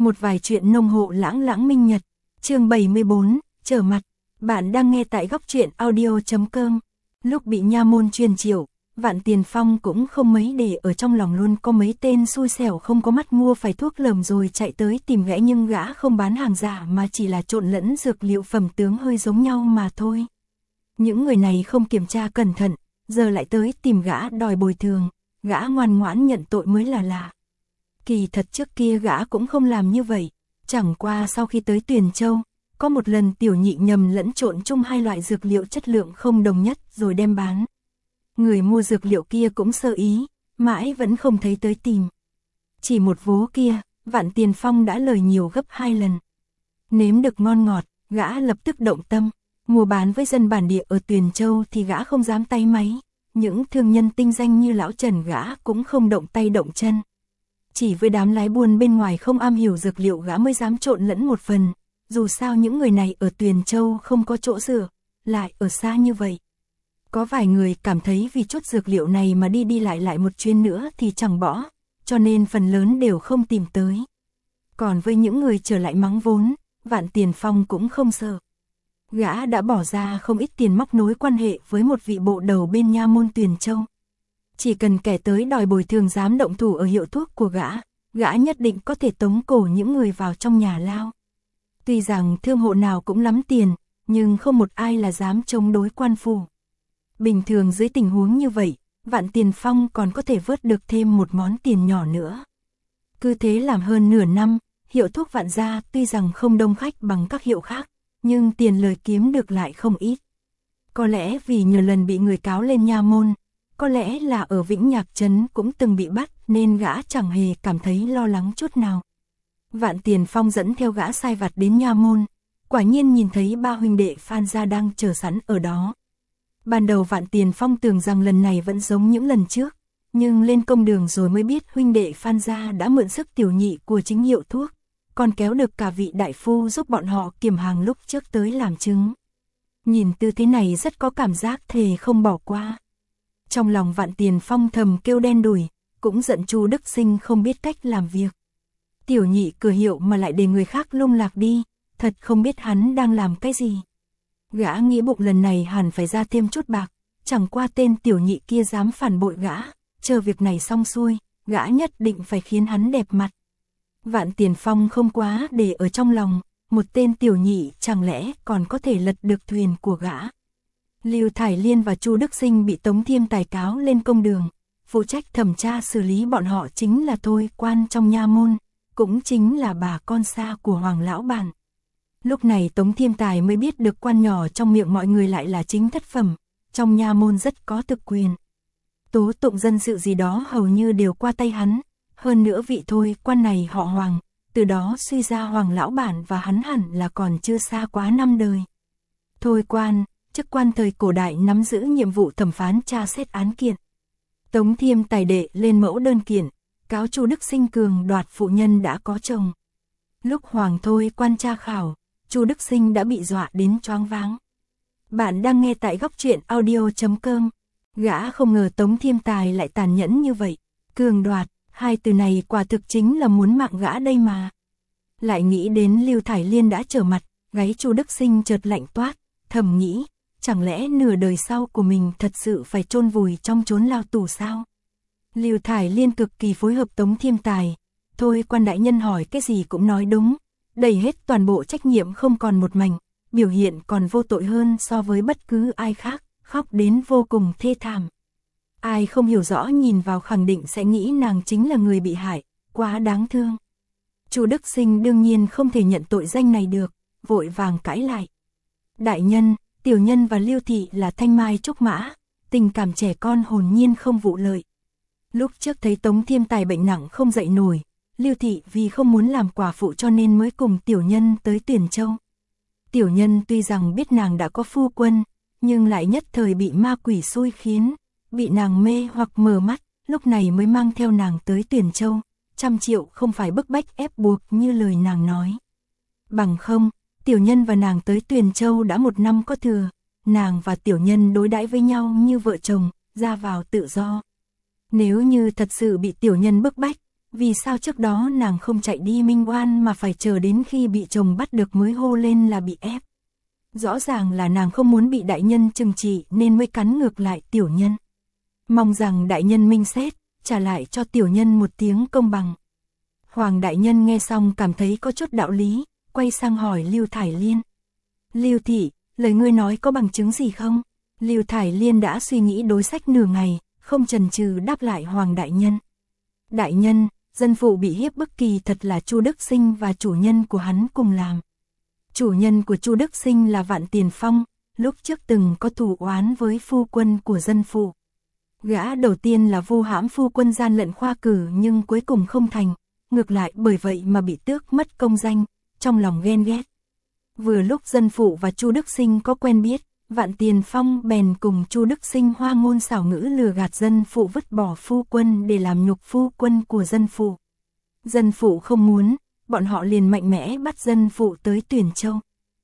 Một vài chuyện nông hộ lãng lãng minh nhật. Chương 74, trở mặt. Bạn đang nghe tại góc truyện audio.com. Lúc bị nha môn truyền triệu, Vạn Tiền Phong cũng không mấy để ở trong lòng, luôn có mấy tên xui xẻo không có mắt mua phải thuốc lầm rồi chạy tới tìm gã, nhưng gã không bán hàng giả mà chỉ là trộn lẫn dược liệu phẩm tướng hơi giống nhau mà thôi. Những người này không kiểm tra cẩn thận, giờ lại tới tìm gã đòi bồi thường, gã ngoan ngoãn nhận tội mới là lạ. Kỳ thật trước kia gã cũng không làm như vậy, chẳng qua sau khi tới Tuyền Châu, có một lần tiểu nhị nhầm lẫn trộn chung hai loại dược liệu chất lượng không đồng nhất rồi đem bán. Người mua dược liệu kia cũng sơ ý, mãi vẫn không thấy tới tìm. Chỉ một vố kia, Vạn Tiền Phong đã lời nhiều gấp 2 lần. Nếm được ngon ngọt, gã lập tức động tâm. Mua bán với dân bản địa ở Tuyền Châu thì gã không dám tay máy. Những thương nhân tinh danh như lão Trần gã cũng không động tay động chân. Chỉ với đám lái buôn bên ngoài không am hiểu dược liệu gã mới dám trộn lẫn một phần. Dù sao những người này ở Tuyền Châu không có chỗ dựa, lại ở xa như vậy. Có vài người cảm thấy vì chút dược liệu này mà đi lại một chuyến nữa thì chẳng bỏ, cho nên phần lớn đều không tìm tới. Còn với những người trở lại mắng vốn, Vạn Tiền Phong cũng không sợ. Gã đã bỏ ra không ít tiền móc nối quan hệ với một vị bộ đầu bên nha môn Tuyền Châu. Chỉ cần kẻ tới đòi bồi thường dám động thủ ở hiệu thuốc của gã nhất định có thể tống cổ những người vào trong nhà lao. Tuy rằng thương hộ nào cũng lắm tiền, nhưng không một ai là dám chống đối quan phủ. Bình thường dưới tình huống như vậy, Vạn Tiền Phong còn có thể vớt được thêm một món tiền nhỏ nữa. Cứ thế làm hơn nửa năm, hiệu thuốc Vạn gia tuy rằng không đông khách bằng các hiệu khác, nhưng tiền lời kiếm được lại không ít. Có lẽ vì nhiều lần bị người cáo lên nha môn, có lẽ là ở Vĩnh Nhạc Trấn cũng từng bị bắt nên gã chẳng hề cảm thấy lo lắng chút nào. Vạn Tiền Phong dẫn theo gã sai vặt đến nha môn, quả nhiên nhìn thấy ba huynh đệ Phan gia đang chờ sẵn ở đó. Ban đầu Vạn Tiền Phong tưởng rằng lần này vẫn giống những lần trước, nhưng lên công đường rồi mới biết huynh đệ Phan gia đã mượn sức tiểu nhị của chính hiệu thuốc, còn kéo được cả vị đại phu giúp bọn họ kiểm hàng lúc trước tới làm chứng. Nhìn tư thế này rất có cảm giác thề không bỏ qua. Trong lòng Vạn Tiền Phong thầm kêu đen đủi, cũng giận Chu Đức Sinh không biết cách làm việc. Tiểu nhị cửa hiệu mà lại để người khác lung lạc đi, thật không biết hắn đang làm cái gì. Gã nghĩ bụng lần này hẳn phải ra thêm chút bạc, chẳng qua tên tiểu nhị kia dám phản bội gã, chờ việc này xong xuôi, gã nhất định phải khiến hắn đẹp mặt. Vạn Tiền Phong không quá để ở trong lòng, một tên tiểu nhị chẳng lẽ còn có thể lật được thuyền của gã. Lưu Thải Liên và Chu Đức Sinh bị Tống Thiêm Tài cáo lên công đường, phụ trách thẩm tra xử lý bọn họ chính là Thôi Quan trong nha môn, cũng chính là bà con xa của Hoàng lão bản. Lúc này Tống Thiêm Tài mới biết được quan nhỏ trong miệng mọi người lại là chính thất phẩm, trong nha môn rất có thực quyền. Tố tụng dân sự gì đó hầu như đều qua tay hắn, hơn nữa vị Thôi Quan này họ Hoàng, từ đó suy ra Hoàng lão bản và hắn hẳn là còn chưa xa quá năm đời. Thôi Quan, chức quan thời cổ đại nắm giữ nhiệm vụ thẩm phán tra xét án kiện. Tống Thiêm Tài đệ lên mẫu đơn kiện, cáo Chu Đức Sinh cường đoạt phụ nhân đã có chồng. Lúc Hoàng Thôi Quan tra khảo, Chu Đức Sinh đã bị dọa đến choáng váng. Bạn đang nghe tại góc truyện audio.com. Gã không ngờ Tống Thiêm Tài lại tàn nhẫn như vậy. Cường đoạt, hai từ này quả thực chính là muốn mạng gã đây mà. Lại nghĩ đến Lưu Thải Liên đã trở mặt, gáy Chu Đức Sinh chợt lạnh toát, thầm nghĩ, chẳng lẽ nửa đời sau của mình thật sự phải chôn vùi trong chốn lao tù sao? Lưu Thải Liên cực kỳ phối hợp Tống Thiêm Tài. Thôi Quan đại nhân hỏi cái gì cũng nói đúng, đẩy hết toàn bộ trách nhiệm không còn một mảnh, biểu hiện còn vô tội hơn so với bất cứ ai khác, khóc đến vô cùng thê thảm. Ai không hiểu rõ nhìn vào khẳng định sẽ nghĩ nàng chính là người bị hại, quá đáng thương. Chu Đức Sinh đương nhiên không thể nhận tội danh này được, vội vàng cãi lại. Đại nhân, tiểu nhân và Lưu thị là thanh mai trúc mã, tình cảm trẻ con hồn nhiên không vụ lợi. Lúc trước thấy Tống Thiêm Tài bệnh nặng không dậy nổi, Lưu thị vì không muốn làm quả phụ cho nên mới cùng tiểu nhân tới Tuyền Châu. Tiểu nhân tuy rằng biết nàng đã có phu quân, nhưng lại nhất thời bị ma quỷ xui khiến, bị nàng mê hoặc mờ mắt, lúc này mới mang theo nàng tới Tuyền Châu, 100 triệu không phải bức bách ép buộc như lời nàng nói. Bằng không, tiểu nhân và nàng tới Tuyền Châu đã 1 năm có thừa, nàng và tiểu nhân đối đãi với nhau như vợ chồng, ra vào tự do. Nếu như thật sự bị tiểu nhân bức bách, Vì sao trước đó nàng không chạy đi minh oan mà phải chờ đến khi bị chồng bắt được mới hô lên là bị ép. Rõ ràng là nàng không muốn bị đại nhân trừng trị nên mới cắn ngược lại tiểu nhân. Mong rằng đại nhân minh xét, trả lại cho tiểu nhân một tiếng công bằng. Hoàng đại nhân nghe xong cảm thấy có chút đạo lý, quay sang hỏi Lưu Thải Liên. Lưu thị, lời ngươi nói có bằng chứng gì không? Lưu Thải Liên đã suy nghĩ đối sách nửa ngày, không chần chừ đáp lại Hoàng đại nhân. Đại nhân, dân phụ bị hiếp bức kỳ thật là Chu Đức Sinh và chủ nhân của hắn cùng làm. Chủ nhân của Chu Đức Sinh là Vạn Tiền Phong, lúc trước từng có thù oán với phu quân của dân phụ. Gã đầu tiên là vu hãm phu quân gian lận khoa cử nhưng cuối cùng không thành, ngược lại bởi vậy mà bị tước mất công danh, trong lòng ghen ghét. Vừa lúc dân phụ và Chu Đức Sinh có quen biết, Vạn Tiền Phong bèn cùng Chu Đức Sinh hoa ngôn xảo ngữ lừa gạt dân phụ vứt bỏ phu quân để làm nhục phu quân của dân phụ. Dân phụ không muốn, bọn họ liền mạnh mẽ bắt dân phụ tới Tuyển Châu.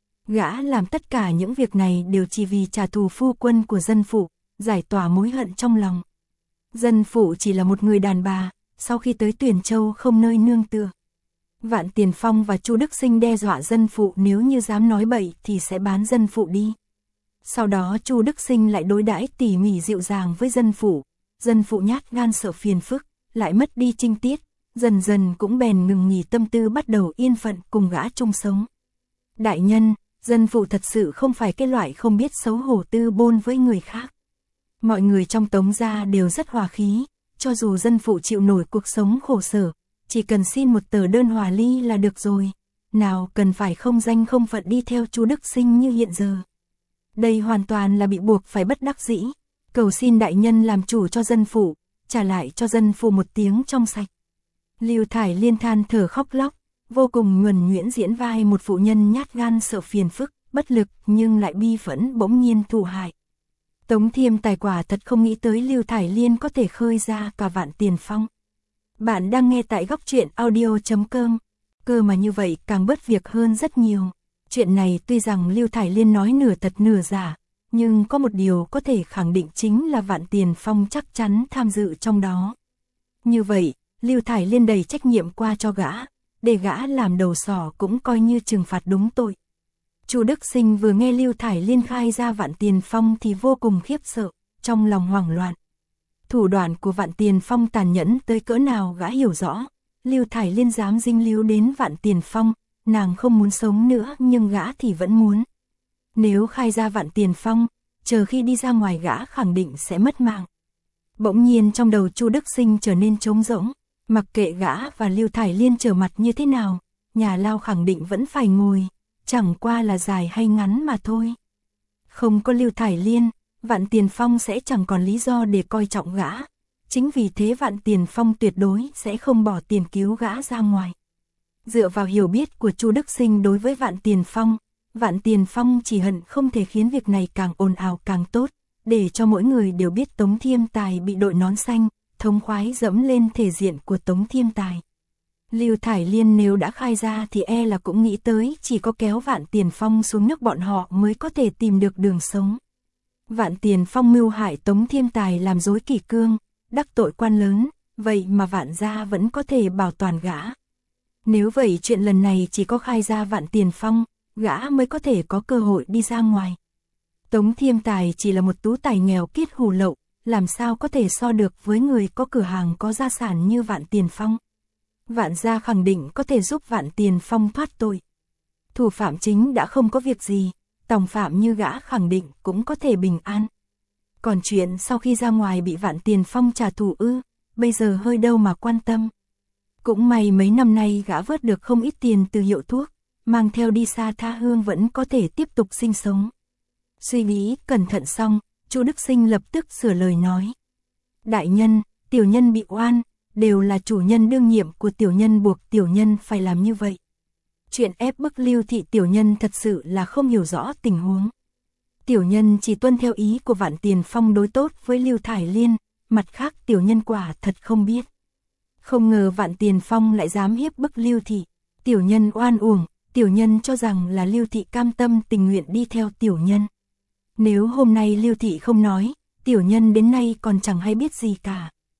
Gã làm tất cả những việc này đều chỉ vì trả thù phu quân của dân phụ, giải tỏa mối hận trong lòng. Dân phụ chỉ là một người đàn bà, sau khi tới Tuyển Châu không nơi nương tựa. Vạn Tiền Phong và Chu Đức Sinh đe dọa dân phụ nếu như dám nói bậy thì sẽ bán dân phụ đi. Sau đó Chu Đức Sinh lại đối đãi tỉ mỉ dịu dàng với dân phụ nhát gan sợ phiền phức, lại mất đi trinh tiết, dần dần cũng bèn ngừng nghỉ tâm tư bắt đầu yên phận cùng gã chung sống. Đại nhân, dân phụ thật sự không phải cái loại không biết xấu hổ tư bôn với người khác. Mọi người trong Tống gia đều rất hòa khí, cho dù dân phụ chịu nổi cuộc sống khổ sở, chỉ cần xin một tờ đơn hòa ly là được rồi, nào cần phải không danh không phận đi theo Chu Đức Sinh như hiện giờ. Đây hoàn toàn là bị buộc phải bất đắc dĩ, cầu xin đại nhân làm chủ cho dân phụ, trả lại cho dân phụ một tiếng trong sạch. Lưu Thải Liên than thở khóc lóc, vô cùng nhuần nhuyễn diễn vai một phụ nhân nhát gan sợ phiền phức, bất lực nhưng lại bi phẫn bỗng nhiên thù hại. Tống Thiêm Tài quả thật không nghĩ tới Lưu Thải Liên có thể khơi ra cả Vạn Tiền Phong. Bạn đang nghe tại góc truyện audio.com, cơ mà như vậy càng bớt việc hơn rất nhiều. Chuyện này tuy rằng Lưu Thải Liên nói nửa thật nửa giả, nhưng có một điều có thể khẳng định chính là Vạn Tiền Phong chắc chắn tham dự trong đó. Như vậy, Lưu Thải Liên đẩy trách nhiệm qua cho gã, để gã làm đầu sỏ cũng coi như trừng phạt đúng tội. Chu Đức Sinh vừa nghe Lưu Thải Liên khai ra Vạn Tiền Phong thì vô cùng khiếp sợ, trong lòng hoảng loạn. Thủ đoạn của Vạn Tiền Phong tàn nhẫn tới cỡ nào gã hiểu rõ, Lưu Thải Liên dám dính líu đến Vạn Tiền Phong, nàng không muốn sống nữa nhưng gã thì vẫn muốn. Nếu khai ra Vạn Tiền Phong, chờ khi đi ra ngoài gã khẳng định sẽ mất mạng. Bỗng nhiên trong đầu Chu Đức Sinh trở nên trống rỗng, mặc kệ gã và Lưu Thải Liên trở mặt như thế nào, nhà lao khẳng định vẫn phải ngồi, chẳng qua là dài hay ngắn mà thôi. Không có Lưu Thải Liên, Vạn Tiền Phong sẽ chẳng còn lý do để coi trọng gã, chính vì thế Vạn Tiền Phong tuyệt đối sẽ không bỏ tiền cứu gã ra ngoài. Dựa vào hiểu biết của Chu Đức Sinh đối với Vạn Tiền Phong chỉ hận không thể khiến việc này càng ồn ào càng tốt, để cho mỗi người đều biết Tống Thiêm Tài bị đội nón xanh, thống khoái dẫm lên thể diện của Tống Thiêm Tài. Lưu Thải Liên nếu đã khai ra thì e là cũng nghĩ tới chỉ có kéo Vạn Tiền Phong xuống nước bọn họ mới có thể tìm được đường sống. Vạn Tiền Phong mưu hại Tống Thiêm Tài làm rối kỷ cương, đắc tội quan lớn, vậy mà Vạn gia vẫn có thể bảo toàn gã. Nếu vậy chuyện lần này chỉ có khai ra Vạn Tiền Phong, gã mới có thể có cơ hội đi ra ngoài. Tống Thiêm Tài chỉ là một tú tài nghèo kiết hủ lậu, làm sao có thể so được với người có cửa hàng có gia sản như Vạn Tiền Phong. Vạn gia khẳng định có thể giúp Vạn Tiền Phong thoát tội. Thủ phạm chính đã không có việc gì, tòng phạm như gã khẳng định cũng có thể bình an. Còn chuyện sau khi ra ngoài bị Vạn Tiền Phong trả thù bây giờ hơi đâu mà quan tâm. Cũng may mấy năm nay gã vớt được không ít tiền từ hiệu thuốc, mang theo đi xa tha hương vẫn có thể tiếp tục sinh sống. Suy nghĩ cẩn thận xong, Chu Đức Sinh lập tức sửa lời nói. Đại nhân, tiểu nhân bị oan, đều là chủ nhân đương nhiệm của tiểu nhân buộc tiểu nhân phải làm như vậy. Chuyện ép bức Lưu thị tiểu nhân thật sự là không hiểu rõ tình huống. Tiểu nhân chỉ tuân theo ý của Vạn Tiền Phong đối tốt với Lưu Thải Liên, mặt khác tiểu nhân quả thật không biết. Không ngờ Vạn Tiền Phong lại dám hiếp bức Lưu thị, tiểu nhân oan uổng, tiểu nhân cho rằng là Lưu thị cam tâm tình nguyện đi theo tiểu nhân. Nếu hôm nay Lưu thị không nói, tiểu nhân đến nay còn chẳng hay biết gì cả.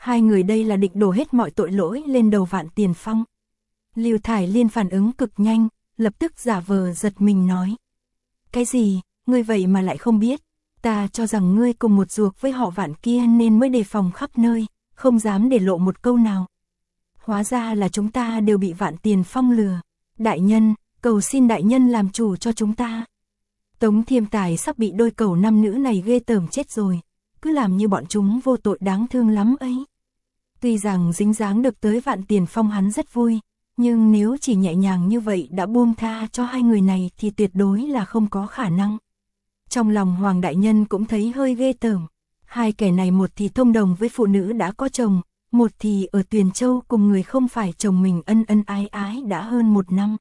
Hai người đây là định đổ hết mọi tội lỗi lên đầu Vạn Tiền Phong. Lưu Thải Liên phản ứng cực nhanh, lập tức giả vờ giật mình nói. Cái gì, ngươi vậy mà lại không biết, ta cho rằng ngươi cùng một ruột với họ Vạn kia nên mới đề phòng khắp nơi, không dám để lộ một câu nào. Hóa ra là chúng ta đều bị Vạn Tiền Phong lừa. Đại nhân, cầu xin đại nhân làm chủ cho chúng ta. Tống Thiêm Tài sắp bị đôi cẩu nam nữ này ghê tởm chết rồi, cứ làm như bọn chúng vô tội đáng thương lắm ấy. Tuy rằng dính dáng được tới Vạn Tiền Phong hắn rất vui, nhưng nếu chỉ nhẹ nhàng như vậy đã buông tha cho hai người này thì tuyệt đối là không có khả năng. Trong lòng Hoàng đại nhân cũng thấy hơi ghê tởm. Hai kẻ này một thì thông đồng với phụ nữ đã có chồng, một thì ở Tuyền Châu cùng người không phải chồng mình ân ân ái ái đã hơn 1 năm.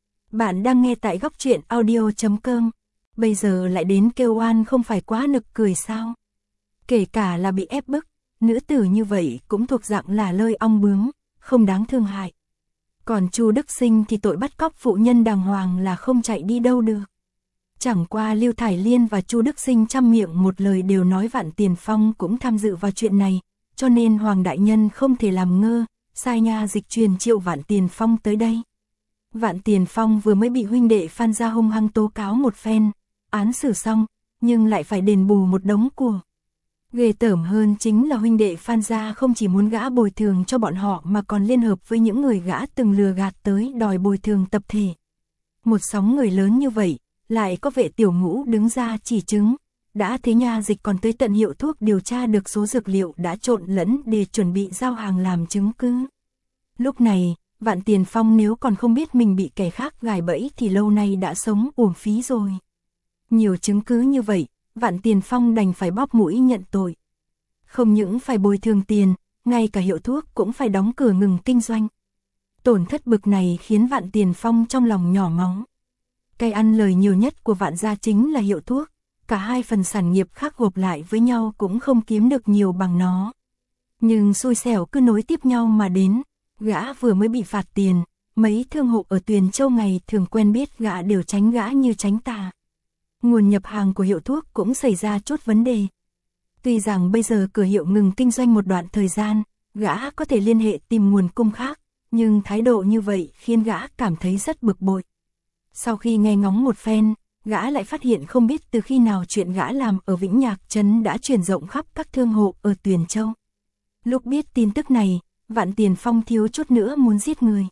Bạn đang nghe tại góc truyện audio.com. Bây giờ lại đến kêu oan không phải quá nực cười sao? Kể cả là bị ép bức, nữ tử như vậy cũng thuộc dạng là lơi ong bướm, không đáng thương hại. Còn Chu Đức Sinh thì tội bắt cóc phụ nhân đàng hoàng là không chạy đi đâu được. Chẳng qua Lưu Thải Liên và Chu Đức Sinh trăm miệng một lời đều nói Vạn Tiền Phong cũng tham dự vào chuyện này, cho nên Hoàng đại nhân không thể làm ngơ, sai nha dịch truyền triệu Vạn Tiền Phong tới đây. Vạn Tiền Phong vừa mới bị huynh đệ Phan gia hung hăng tố cáo một phen, án xử xong, nhưng lại phải đền bù một đống của. Ghê tởm hơn chính là huynh đệ Phan gia không chỉ muốn gã bồi thường cho bọn họ mà còn liên hợp với những người gã từng lừa gạt tới đòi bồi thường tập thể. Một sóng người lớn như vậy, lại có Vệ Tiểu Ngũ đứng ra chỉ chứng, đã thế nha dịch còn tới tận hiệu thuốc điều tra được số dược liệu đã trộn lẫn để chuẩn bị giao hàng làm chứng cứ. Lúc này, Vạn Tiền Phong nếu còn không biết mình bị kẻ khác gài bẫy thì lâu nay đã sống uổng phí rồi. Nhiều chứng cứ như vậy, Vạn Tiền Phong đành phải bóp mũi nhận tội. Không những phải bồi thường tiền, ngay cả hiệu thuốc cũng phải đóng cửa ngừng kinh doanh. Tổn thất bực này khiến Vạn Tiền Phong trong lòng nhỏ máu. Cái ăn lời nhiều nhất của Vạn gia chính là hiệu thuốc, cả hai phần sản nghiệp khác gộp lại với nhau cũng không kiếm được nhiều bằng nó. Nhưng xui xẻo cứ nối tiếp nhau mà đến, gã vừa mới bị phạt tiền, mấy thương hộ ở Tuyền Châu ngày thường quen biết gã đều tránh gã như tránh tà. Nguồn nhập hàng của hiệu thuốc cũng xảy ra chút vấn đề. Tuy rằng bây giờ cửa hiệu ngừng kinh doanh một đoạn thời gian, gã có thể liên hệ tìm nguồn cung khác, nhưng thái độ như vậy khiến gã cảm thấy rất bực bội. Sau khi nghe ngóng một phen, gã lại phát hiện không biết từ khi nào chuyện gã làm ở Vĩnh Nhạc Trấn đã truyền rộng khắp các thương hộ ở Tuyền Châu. Lúc biết tin tức này, Vạn Tiền Phong thiếu chút nữa muốn giết người.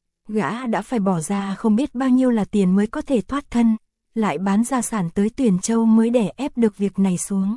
Gã đã phải bỏ ra không biết bao nhiêu là tiền mới có thể thoát thân, lại bán gia sản tới Tuyền Châu mới đè ép được việc này xuống.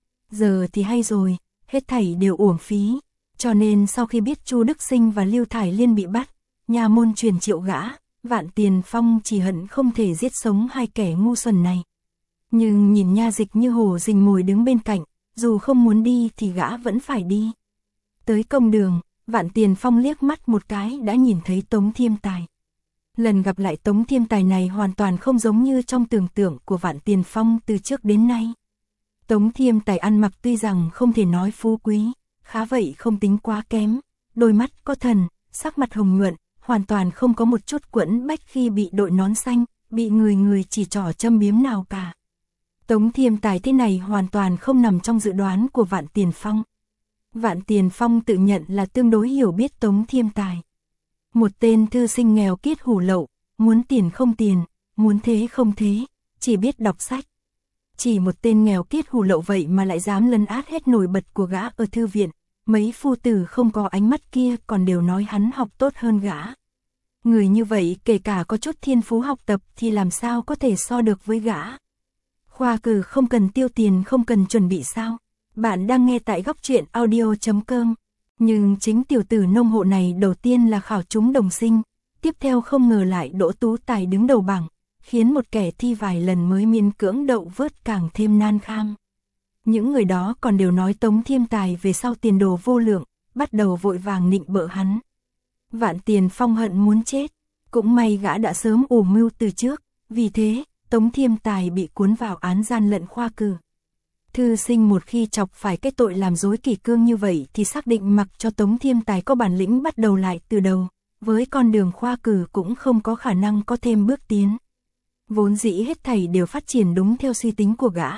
Giờ thì hay rồi, hết thảy đều uổng phí, cho nên sau khi biết Chu Đức Sinh và Lưu Thải Liên bị bắt, nha môn truyền triệu gã, Vạn Tiền Phong chỉ hận không thể giết sống hai kẻ ngu xuẩn này. Nhưng nhìn nha dịch như hổ rình mồi đứng bên cạnh, dù không muốn đi thì gã vẫn phải đi. Tới công đường, Vạn Tiền Phong liếc mắt một cái đã nhìn thấy Tống Thiêm Tài. Lần gặp lại Tống Thiêm Tài này hoàn toàn không giống như trong tưởng tượng của Vạn Tiền Phong từ trước đến nay. Tống Thiêm Tài ăn mặc tuy rằng không thể nói phú quý, khá vậy không tính quá kém, đôi mắt có thần, sắc mặt hồng nhuận, hoàn toàn không có một chút quẫn bách khi bị đội nón xanh, bị người chỉ trỏ châm biếm nào cả. Tống Thiêm Tài thế này hoàn toàn không nằm trong dự đoán của Vạn Tiền Phong. Vạn Tiền Phong tự nhận là tương đối hiểu biết Tống Thiêm Tài. Một tên thư sinh nghèo kiết hủ lậu, muốn tiền không tiền, muốn thế không thế, chỉ biết đọc sách. Chỉ một tên nghèo kiết hủ lậu vậy mà lại dám lấn át hết nổi bật của gã ở thư viện, mấy phu tử không có ánh mắt kia còn đều nói hắn học tốt hơn gã. Người như vậy kể cả có chút thiên phú học tập thì làm sao có thể so được với gã. Khoa cử không cần tiêu tiền không cần chuẩn bị sao. Bạn đang nghe tại góc truyện audio.com. Nhưng chính tiểu tử nông hộ này đầu tiên là khảo trúng đồng sinh, tiếp theo không ngờ lại Đỗ Tú Tài đứng đầu bảng, khiến một kẻ thi vài lần mới miễn cưỡng đậu vớt càng thêm nan kham. Những người đó còn đều nói Tống Thiêm Tài về sau tiền đồ vô lượng, bắt đầu vội vàng nịnh bợ hắn. Vạn Tiền Phong hận muốn chết, cũng may gã đã sớm ủ mưu từ trước, vì thế Tống Thiêm Tài bị cuốn vào án gian lận khoa cử. Thư sinh một khi chọc phải cái tội làm dối kỷ cương như vậy thì xác định mặc cho Tống Thiêm Tài có bản lĩnh bắt đầu lại từ đầu, với con đường khoa cử cũng không có khả năng có thêm bước tiến. Vốn dĩ hết thảy đều phát triển đúng theo suy tính của gã,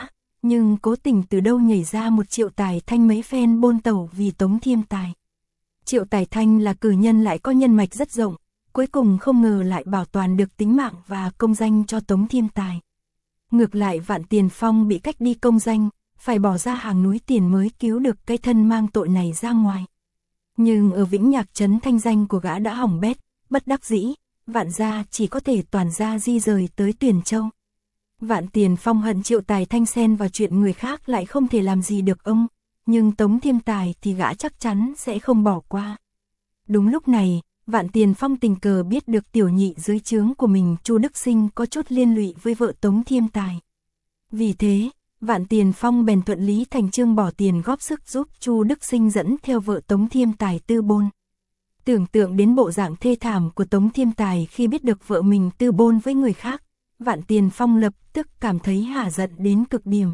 nhưng cố tình từ đâu nhảy ra một Triệu Tài Thanh mấy phen bôn tẩu vì Tống Thiêm Tài. Triệu Tài Thanh là cử nhân lại có nhân mạch rất rộng, cuối cùng không ngờ lại bảo toàn được tính mạng và công danh cho Tống Thiêm Tài. Ngược lại Vạn Tiền Phong bị cách đi công danh, phải bỏ ra hàng núi tiền mới cứu được cái thân mang tội này ra ngoài. Nhưng ở Vĩnh Nhạc trấn thanh danh của gã đã hỏng bét, bất đắc dĩ, Vạn gia chỉ có thể toàn gia di rời tới Tuyền Châu. Vạn Tiền Phong hận Triệu Tài Thanh xen vào chuyện người khác lại không thể làm gì được ông, nhưng Tống Thiêm Tài thì gã chắc chắn sẽ không bỏ qua. Đúng lúc này, Vạn Tiền Phong tình cờ biết được tiểu nhị dưới trướng của mình Chu Đức Sinh có chút liên lụy với vợ Tống Thiêm Tài. Vì thế, Vạn Tiền Phong bèn thuận lý thành chương bỏ tiền góp sức giúp Chu Đức Sinh dẫn theo vợ Tống Thiêm Tài tư bôn. Tưởng tượng đến bộ dạng thê thảm của Tống Thiêm Tài khi biết được vợ mình tư bôn với người khác, Vạn Tiền Phong lập tức cảm thấy hả giận đến cực điểm.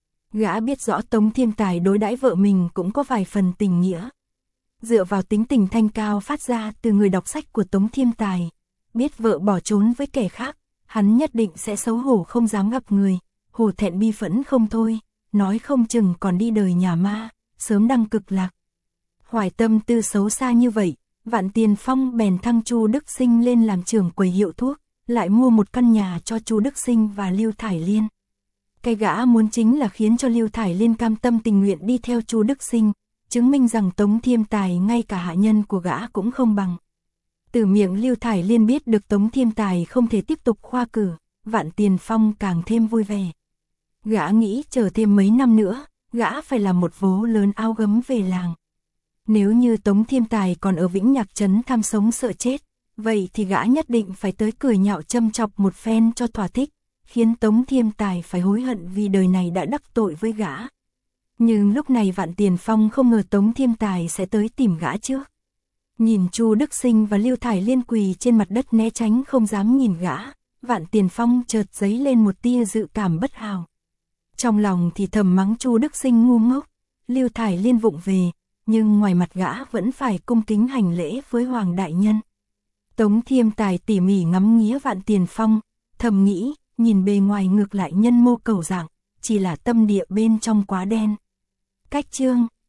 Gã biết rõ Tống Thiêm Tài đối đãi vợ mình cũng có vài phần tình nghĩa. Dựa vào tính tình thanh cao phát ra từ người đọc sách của Tống Thiêm Tài, biết vợ bỏ trốn với kẻ khác, hắn nhất định sẽ xấu hổ không dám gặp người, hổ thẹn bi phẫn không thôi, nói không chừng còn đi đời nhà ma, sớm đăng cực lạc. Hoài tâm tư xấu xa như vậy, Vạn Tiền Phong bèn thăng Chu Đức Sinh lên làm trưởng quầy hiệu thuốc, lại mua một căn nhà cho Chu Đức Sinh và Lưu Thải Liên. Cái gã muốn chính là khiến cho Lưu Thải Liên cam tâm tình nguyện đi theo Chu Đức Sinh, chứng minh rằng Tống Thiêm Tài ngay cả hạ nhân của gã cũng không bằng. Từ miệng Lưu Thải Liên biết được Tống Thiêm Tài không thể tiếp tục khoa cử, Vạn Tiền Phong càng thêm vui vẻ. Gã nghĩ chờ thêm mấy năm nữa, gã phải làm một vố lớn áo gấm về làng. Nếu như Tống Thiêm Tài còn ở Vĩnh Nhạc trấn tham sống sợ chết, vậy thì gã nhất định phải tới cười nhạo châm chọc một phen cho thỏa thích, khiến Tống Thiêm Tài phải hối hận vì đời này đã đắc tội với gã. Nhưng lúc này Vạn Tiền Phong không ngờ Tống Thiêm Tài sẽ tới tìm gã trước. Nhìn Chu Đức Sinh và Lưu Thải Liên quỳ trên mặt đất né tránh không dám nhìn gã, Vạn Tiền Phong chợt dấy lên một tia dự cảm bất hảo. Trong lòng thì thầm mắng Chu Đức Sinh ngu ngốc, Lưu Thải Liên vụng về, nhưng ngoài mặt gã vẫn phải cung kính hành lễ với Hoàng đại nhân. Tống Thiêm Tài tỉ mỉ ngắm nghía Vạn Tiền Phong, thầm nghĩ, nhìn bề ngoài ngược lại nhân mô cầu dạng, chỉ là tâm địa bên trong quá đen. Cách chương